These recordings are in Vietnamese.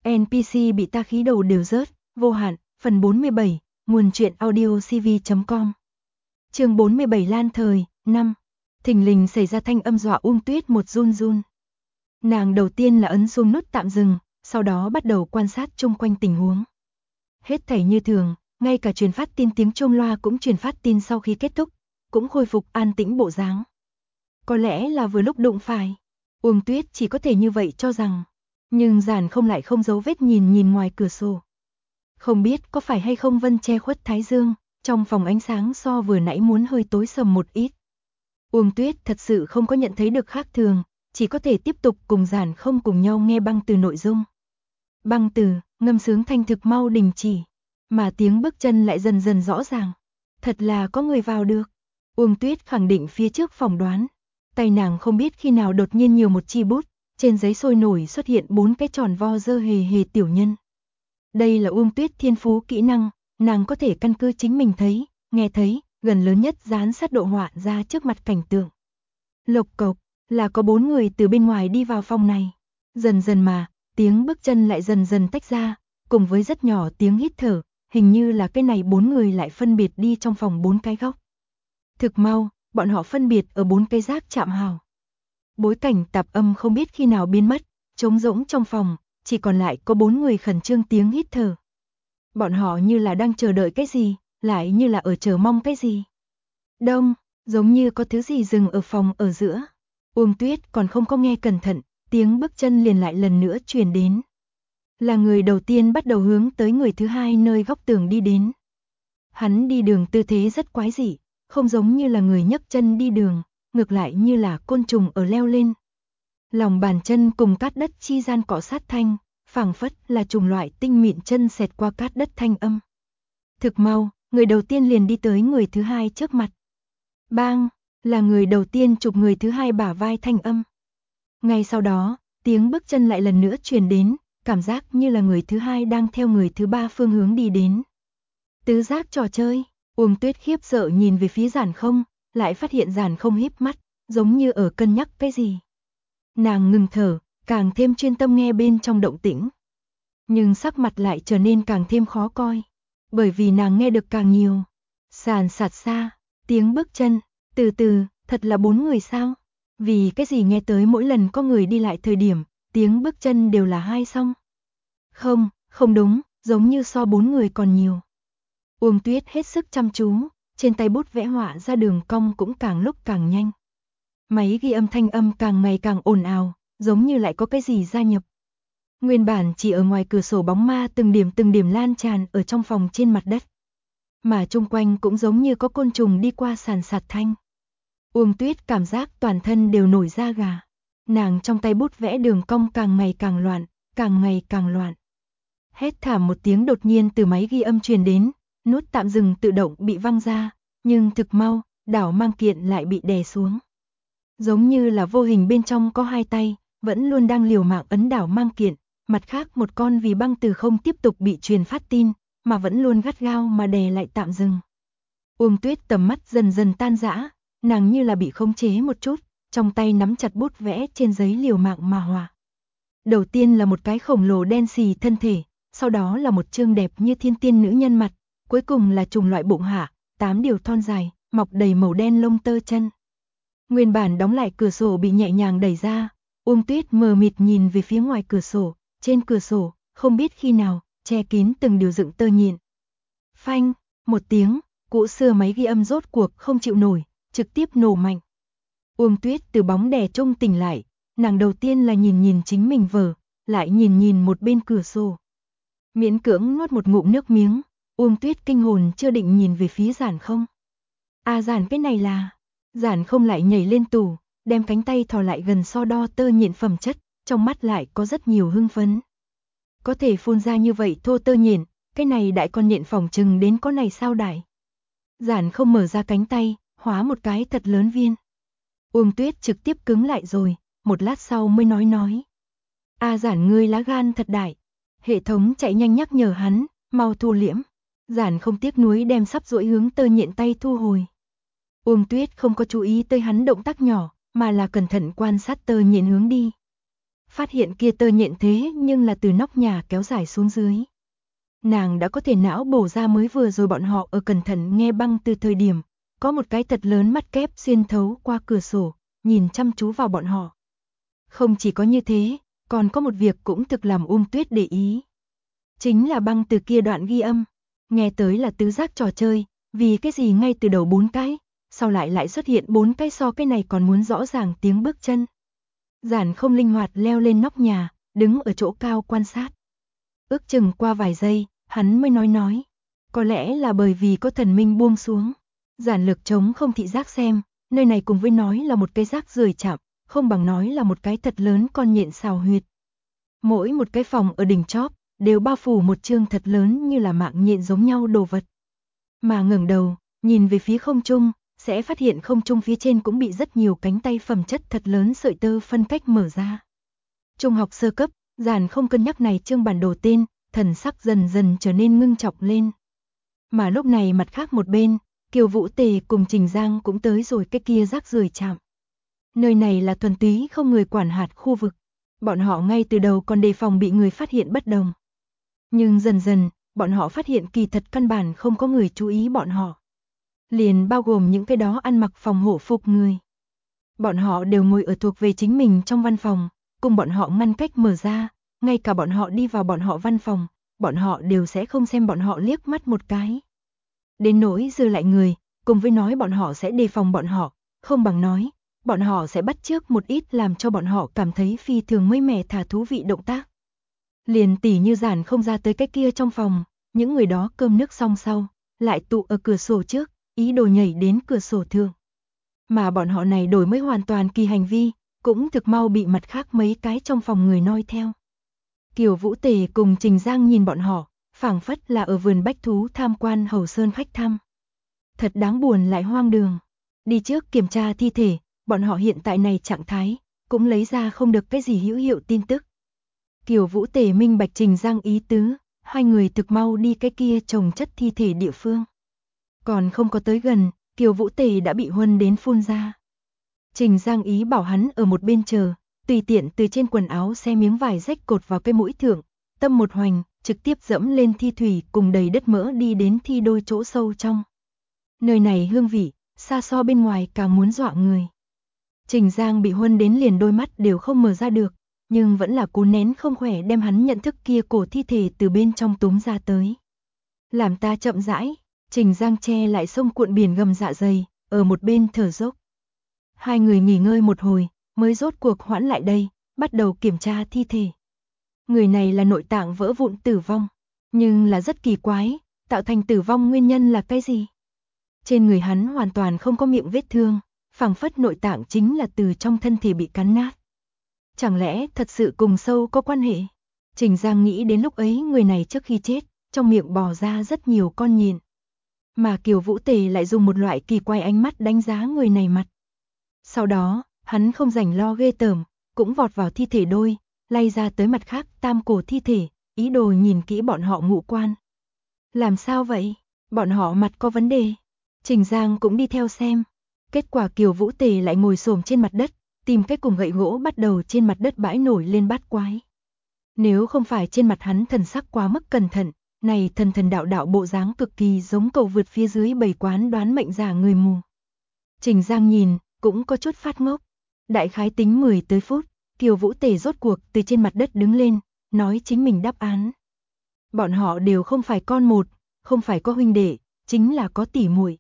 NPC bị ta khí đầu đều rớt, vô hạn, phần 47, nguồn truyện audio cv.com. Chương 47 Lan Thời, 5. Thình lình xảy ra thanh âm dọa Tuyết một run run. Nàng đầu tiên là ấn xuống nút tạm dừng, sau đó bắt đầu quan sát chung quanh tình huống. Hết thảy như thường, ngay cả truyền phát tin tiếng chuông loa cũng truyền phát tin sau khi kết thúc, cũng khôi phục an tĩnh bộ dáng. Có lẽ là vừa lúc đụng phải. Tuyết chỉ có thể như vậy cho rằng. Nhưng Giản không lại không giấu vết nhìn ngoài cửa sổ. Không biết có phải hay không vân che khuất thái dương, trong phòng ánh sáng so vừa nãy muốn hơi tối sầm một ít. Tuyết thật sự không có nhận thấy được khác thường, chỉ có thể tiếp tục cùng Giản không cùng nhau nghe băng từ nội dung. Băng từ, ngâm sướng thanh thực mau đình chỉ, mà tiếng bước chân lại dần dần rõ ràng. Thật là có người vào được. Tuyết khẳng định phía trước phỏng đoán. Tay nàng không biết khi nào đột nhiên nhiều một chi bút, trên giấy sôi nổi xuất hiện 4 cái tròn vo dơ hề hề tiểu nhân. Đây là Tuyết thiên phú kỹ năng, nàng có thể căn cứ chính mình thấy, nghe thấy, gần lớn nhất dán sát độ họa ra trước mặt cảnh tượng. Lộc cộc, là có 4 người từ bên ngoài đi vào phòng này. Dần dần mà, tiếng bước chân lại dần dần tách ra, cùng với rất nhỏ tiếng hít thở, hình như là cái này 4 người lại phân biệt đi trong phòng 4 cái góc. Thực mau, bọn họ phân biệt ở 4 cây rác chạm hào. Bối cảnh tạp âm không biết khi nào biến mất, trống rỗng trong phòng, chỉ còn lại có 4 người khẩn trương tiếng hít thở. Bọn họ như là đang chờ đợi cái gì, lại như là ở chờ mong cái gì. Đông, giống như có thứ gì dừng ở phòng ở giữa. Tuyết còn không có nghe cẩn thận, tiếng bước chân liền lại lần nữa truyền đến. Là người đầu tiên bắt đầu hướng tới người thứ hai nơi góc tường đi đến. Hắn đi đường tư thế rất quái dị, không giống như là người nhấc chân đi đường, ngược lại như là côn trùng ở leo lên. Lòng bàn chân cùng cát đất chi gian cọ sát thanh, phảng phất là trùng loại tinh mịn chân xẹt qua cát đất thanh âm. Thực mau, người đầu tiên liền đi tới người thứ hai trước mặt. Bang, là người đầu tiên chụp người thứ hai bả vai thanh âm. Ngay sau đó, tiếng bước chân lại lần nữa truyền đến, cảm giác như là người thứ hai đang theo người thứ ba phương hướng đi đến. Tứ giác trò chơi, Tuyết khiếp sợ nhìn về phía Giản không, lại phát hiện Giản không híp mắt, giống như ở cân nhắc cái gì. Nàng ngừng thở, càng thêm chuyên tâm nghe bên trong động tĩnh. Nhưng sắc mặt lại trở nên càng thêm khó coi, bởi vì nàng nghe được càng nhiều. Sàn sạt xa, tiếng bước chân, từ từ, thật là 4 người sao? Vì cái gì nghe tới mỗi lần có người đi lại thời điểm, tiếng bước chân đều là 2 song? Không, không đúng, giống như so 4 người còn nhiều. Tuyết hết sức chăm chú, trên tay bút vẽ họa ra đường cong cũng càng lúc càng nhanh. Máy ghi âm thanh âm càng ngày càng ồn ào, giống như lại có cái gì gia nhập. Nguyên bản chỉ ở ngoài cửa sổ bóng ma từng điểm lan tràn ở trong phòng trên mặt đất. Mà chung quanh cũng giống như có côn trùng đi qua sàn sạt thanh. Tuyết cảm giác toàn thân đều nổi da gà. Nàng trong tay bút vẽ đường cong càng ngày càng loạn, càng ngày càng loạn. Hét thảm một tiếng đột nhiên từ máy ghi âm truyền đến, nút tạm dừng tự động bị văng ra, nhưng thực mau, đảo mang kiện lại bị đè xuống. Giống như là vô hình bên trong có 2 tay, vẫn luôn đang liều mạng ấn đảo mang kiện, mặt khác một con vì băng từ không tiếp tục bị truyền phát tin, mà vẫn luôn gắt gao mà đè lại tạm dừng. Tuyết tầm mắt dần dần tan rã, nàng như là bị khống chế một chút, trong tay nắm chặt bút vẽ trên giấy liều mạng mà hòa. Đầu tiên là một cái khổng lồ đen xì thân thể, sau đó là một trương đẹp như thiên tiên nữ nhân mặt, cuối cùng là trùng loại bụng hạ, 8 điều thon dài, mọc đầy màu đen lông tơ chân. Nguyên bản đóng lại cửa sổ bị nhẹ nhàng đẩy ra, Tuyết mờ mịt nhìn về phía ngoài cửa sổ, trên cửa sổ, không biết khi nào, che kín từng điều dựng tơ nhện. Phanh, một tiếng, cũ xưa máy ghi âm rốt cuộc không chịu nổi, trực tiếp nổ mạnh. Tuyết từ bóng đè trung tỉnh lại, nàng đầu tiên là nhìn chính mình vở, lại nhìn một bên cửa sổ. Miễn cưỡng nuốt một ngụm nước miếng, Tuyết kinh hồn chưa định nhìn về phía Giản không. Giản cái này là... Giản không lại nhảy lên tủ, đem cánh tay thò lại gần so đo tơ nhện phẩm chất, trong mắt lại có rất nhiều hưng phấn. Có thể phun ra như vậy thô tơ nhện, cái này đại con nhện phỏng chừng đến có này sao đại. Giản không mở ra cánh tay, hóa một cái thật lớn viên. Tuyết trực tiếp cứng lại rồi, một lát sau mới nói. Giản ngươi lá gan thật đại. Hệ thống chạy nhanh nhắc nhở hắn, mau thu liễm. Giản không tiếc nuối đem sắp duỗi hướng tơ nhện tay thu hồi. Tuyết không có chú ý tới hắn động tác nhỏ, mà là cẩn thận quan sát tơ nhện hướng đi. phát hiện kia tơ nhện thế nhưng là từ nóc nhà kéo dài xuống dưới. Nàng đã có thể não bổ ra mới vừa rồi bọn họ ở cẩn thận nghe băng từ thời điểm, có một cái thật lớn mắt kép xuyên thấu qua cửa sổ, nhìn chăm chú vào bọn họ. Không chỉ có như thế, còn có một việc cũng thực làm Tuyết để ý. Chính là băng từ kia đoạn ghi âm, nghe tới là tứ giác trò chơi, vì cái gì ngay từ đầu 4 cái, sau lại xuất hiện 4 cái so cái này còn muốn rõ ràng tiếng bước chân. Giản không linh hoạt leo lên nóc nhà, đứng ở chỗ cao quan sát. Ước chừng qua vài giây, hắn mới nói. Có lẽ là bởi vì có thần minh buông xuống. Giản Lực chống không thị giác xem, nơi này cùng với nói là một cái rác rưởi chạm, không bằng nói là một cái thật lớn con nhện xào huyệt. Mỗi một cái phòng ở đỉnh chóp đều bao phủ một chương thật lớn như là mạng nhện giống nhau đồ vật. Mà ngẩng đầu, nhìn về phía không trung, sẽ phát hiện không trung phía trên cũng bị rất nhiều cánh tay phẩm chất thật lớn sợi tơ phân cách mở ra. Trung học sơ cấp, Giản không cân nhắc này chương bản đồ tên, thần sắc dần dần trở nên ngưng trọng lên. Mà lúc này mặt khác một bên, Kiều Vũ Tề cùng Trình Giang cũng tới rồi cái kia rác rưởi trạm. Nơi này là thuần túy không người quản hạt khu vực. Bọn họ ngay từ đầu còn đề phòng bị người phát hiện bất đồng. Nhưng dần dần, bọn họ phát hiện kỳ thật căn bản không có người chú ý bọn họ. Liền bao gồm những cái đó ăn mặc phòng hộ phục người. Bọn họ đều ngồi ở thuộc về chính mình trong văn phòng, cùng bọn họ ngăn cách mở ra, ngay cả bọn họ đi vào bọn họ văn phòng, bọn họ đều sẽ không xem bọn họ liếc mắt một cái. Đến nỗi dư lại người, cùng với nói bọn họ sẽ đề phòng bọn họ, không bằng nói, bọn họ sẽ bắt chước một ít làm cho bọn họ cảm thấy phi thường mới mẻ thả thú vị động tác. Liền tỉ như Giản không ra tới cái kia trong phòng, những người đó cơm nước xong sau, lại tụ ở cửa sổ trước, ý đồ nhảy đến cửa sổ thượng. Mà bọn họ này đổi mới hoàn toàn kỳ hành vi, cũng thực mau bị mặt khác mấy cái trong phòng người noi theo. Kiều Vũ Tề cùng Trình Giang nhìn bọn họ, phảng phất là ở vườn bách thú tham quan Hầu Sơn khách thăm. Thật đáng buồn lại hoang đường. Đi trước kiểm tra thi thể, bọn họ hiện tại này trạng thái, cũng lấy ra không được cái gì hữu hiệu tin tức. Kiều Vũ Tề minh bạch Trình Giang ý tứ, hai người thực mau đi cái kia chồng chất thi thể địa phương. Còn không có tới gần, Kiều Vũ Tề đã bị huân đến phun ra. Trình Giang ý bảo hắn ở một bên chờ, tùy tiện từ trên quần áo xe miếng vải rách cột vào cái mũi thượng, tâm một hoành, trực tiếp dẫm lên thi thủy cùng đầy đất mỡ đi đến thi đôi chỗ sâu trong. Nơi này hương vị, xa so bên ngoài càng muốn dọa người. Trình Giang bị huân đến liền đôi mắt đều không mở ra được, nhưng vẫn là cố nén không khỏe đem hắn nhận thức kia cổ thi thể từ bên trong túm ra tới. Làm ta chậm rãi, Trình Giang che lại sông cuộn biển gầm dạ dày, ở một bên thở dốc. Hai người nghỉ ngơi một hồi, mới rốt cuộc hoãn lại đây, bắt đầu kiểm tra thi thể. Người này là nội tạng vỡ vụn tử vong, nhưng là rất kỳ quái, tạo thành tử vong nguyên nhân là cái gì? Trên người hắn hoàn toàn không có miệng vết thương, phảng phất nội tạng chính là từ trong thân thể bị cắn nát. Chẳng lẽ thật sự cùng sâu có quan hệ? Trình Giang nghĩ đến lúc ấy người này trước khi chết, trong miệng bò ra rất nhiều con nhện. Mà Kiều Vũ Tề lại dùng một loại kỳ quái ánh mắt đánh giá người này mặt. Sau đó, hắn không rảnh lo ghê tởm, cũng vọt vào thi thể đôi, lay ra tới mặt khác tam cổ thi thể, ý đồ nhìn kỹ bọn họ ngũ quan. Làm sao vậy? Bọn họ mặt có vấn đề. Trình Giang cũng đi theo xem. Kết quả Kiều Vũ Tề lại ngồi xổm trên mặt đất, tìm cái cùng gậy gỗ bắt đầu trên mặt đất bãi nổi lên bát quái. Nếu không phải trên mặt hắn thần sắc quá mức cẩn thận, này thần đạo bộ dáng cực kỳ giống cầu vượt phía dưới bầy quán đoán mệnh giả người mù. Trình Giang nhìn, cũng có chút phát ngốc. Đại khái tính 10 tới phút, Kiều Vũ Tề rốt cuộc từ trên mặt đất đứng lên, nói chính mình đáp án. Bọn họ đều không phải con một, không phải có huynh đệ, chính là có tỷ muội.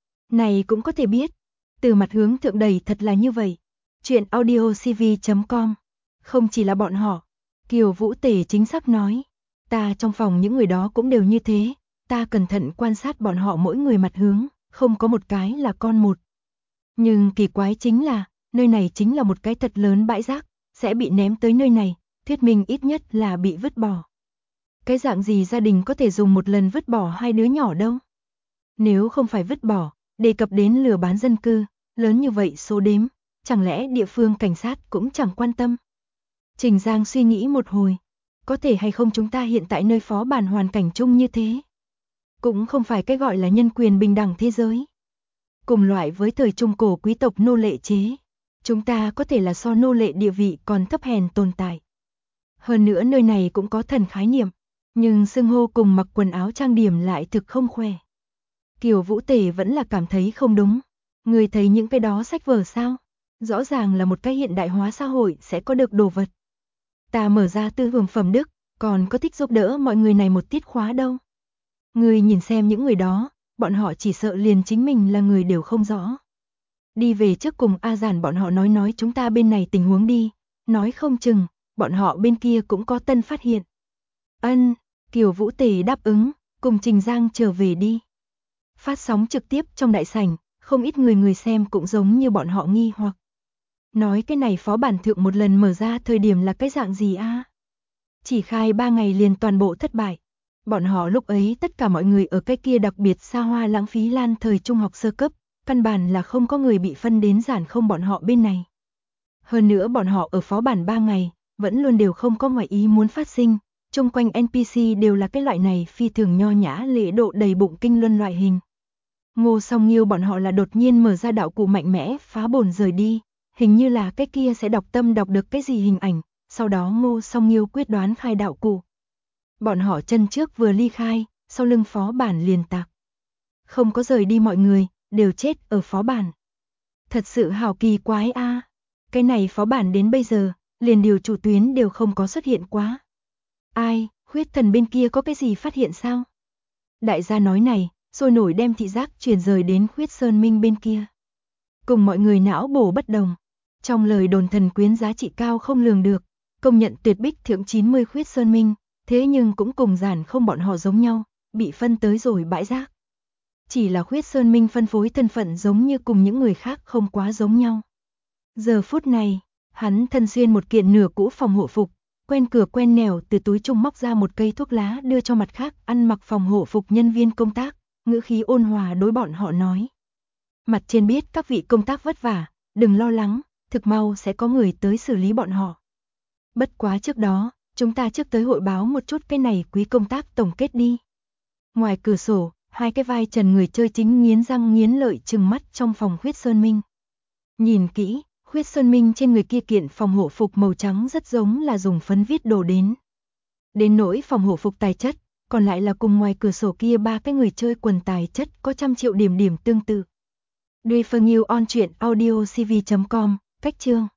Này cũng có thể biết, từ mặt hướng thượng đầy thật là như vậy. Chuyện audiocv.com. Không chỉ là bọn họ, Kiều Vũ Tề chính xác nói, ta trong phòng những người đó cũng đều như thế, ta cẩn thận quan sát bọn họ mỗi người mặt hướng, không có một cái là con một. Nhưng kỳ quái chính là, nơi này chính là một cái thật lớn bãi rác, sẽ bị ném tới nơi này, thuyết minh ít nhất là bị vứt bỏ. Cái dạng gì gia đình có thể dùng một lần vứt bỏ hai đứa nhỏ đâu? Nếu không phải vứt bỏ, đề cập đến lừa bán dân cư, lớn như vậy số đếm, chẳng lẽ địa phương cảnh sát cũng chẳng quan tâm? Trình Giang suy nghĩ một hồi, có thể hay không chúng ta hiện tại nơi phó bản hoàn cảnh chung như thế? Cũng không phải cái gọi là nhân quyền bình đẳng thế giới. Cùng loại với thời trung cổ quý tộc nô lệ chế. Chúng ta có thể là so nô lệ địa vị còn thấp hèn tồn tại. Hơn nữa nơi này cũng có thần khái niệm, nhưng xưng hô cùng mặc quần áo trang điểm lại thực không khoe. Kiều Vũ Tề vẫn là cảm thấy không đúng. Người thấy những cái đó sách vở sao? Rõ ràng là một cái hiện đại hóa xã hội sẽ có được đồ vật. Ta mở ra tư hưởng phẩm đức, còn có thích giúp đỡ mọi người này một tiết khóa đâu. Người nhìn xem những người đó, bọn họ chỉ sợ liền chính mình là người đều không rõ. Đi về trước cùng A Giản bọn họ nói chúng ta bên này tình huống đi, nói không chừng, bọn họ bên kia cũng có tân phát hiện. Ân, Kiều Vũ Tề đáp ứng, cùng Trình Giang trở về đi. Phát sóng trực tiếp trong đại sảnh, không ít người xem cũng giống như bọn họ nghi hoặc. Nói cái này phó bản thượng một lần mở ra thời điểm là cái dạng gì a? Chỉ khai 3 ngày liền toàn bộ thất bại. Bọn họ lúc ấy tất cả mọi người ở cái kia đặc biệt xa hoa lãng phí lan thời trung học sơ cấp, căn bản là không có người bị phân đến giản không bọn họ bên này. Hơn nữa bọn họ ở phó bản 3 ngày, vẫn luôn đều không có ngoại ý muốn phát sinh, chung quanh NPC đều là cái loại này phi thường nho nhã lễ độ đầy bụng kinh luân loại hình. Ngô Song Nghiêu bọn họ là đột nhiên mở ra đạo cụ mạnh mẽ phá bổn rời đi, hình như là cái kia sẽ đọc tâm đọc được cái gì hình ảnh, sau đó Ngô Song Nghiêu quyết đoán khai đạo cụ. Bọn họ chân trước vừa ly khai, sau lưng phó bản liền tạc. Không có rời đi mọi người, đều chết ở phó bản. Thật sự hào kỳ quái a. Cái này phó bản đến bây giờ, liền điều chủ tuyến đều không có xuất hiện quá. Ai, huyết thần bên kia có cái gì phát hiện sao? Đại gia nói này, sôi nổi đem thị giác truyền rời đến Khuyết Sơn Minh bên kia. Cùng mọi người não bổ bất đồng. Trong lời đồn thần quyến giá trị cao không lường được, công nhận tuyệt bích thượng 90 Khuyết Sơn Minh, thế nhưng cũng cùng giản không bọn họ giống nhau, bị phân tới rồi bãi rác. Chỉ là Khuyết Sơn Minh phân phối thân phận giống như cùng những người khác không quá giống nhau. Giờ phút này, hắn thân xuyên một kiện nửa cũ phòng hộ phục, quen cửa quen nẻo từ túi trung móc ra một cây thuốc lá đưa cho mặt khác ăn mặc phòng hộ phục nhân viên công tác, ngữ khí ôn hòa đối bọn họ nói. Mặt trên biết các vị công tác vất vả, đừng lo lắng, thực mau sẽ có người tới xử lý bọn họ. Bất quá trước đó, chúng ta trước tới hội báo một chút cái này quý công tác tổng kết đi. Ngoài cửa sổ, hai cái vai trần người chơi chính nghiến răng nghiến lợi trừng mắt trong phòng Khuyết Sơn Minh. Nhìn kỹ, Khuyết Sơn Minh trên người kia kiện phòng hộ phục màu trắng rất giống là dùng phấn viết đồ đến. Đến nỗi phòng hộ phục tài chất, còn lại là cùng ngoài cửa sổ kia ba cái người chơi quần tài chất có trăm triệu điểm tương tự. Duy Phương Yêu on truyện audiocv.com, cách chương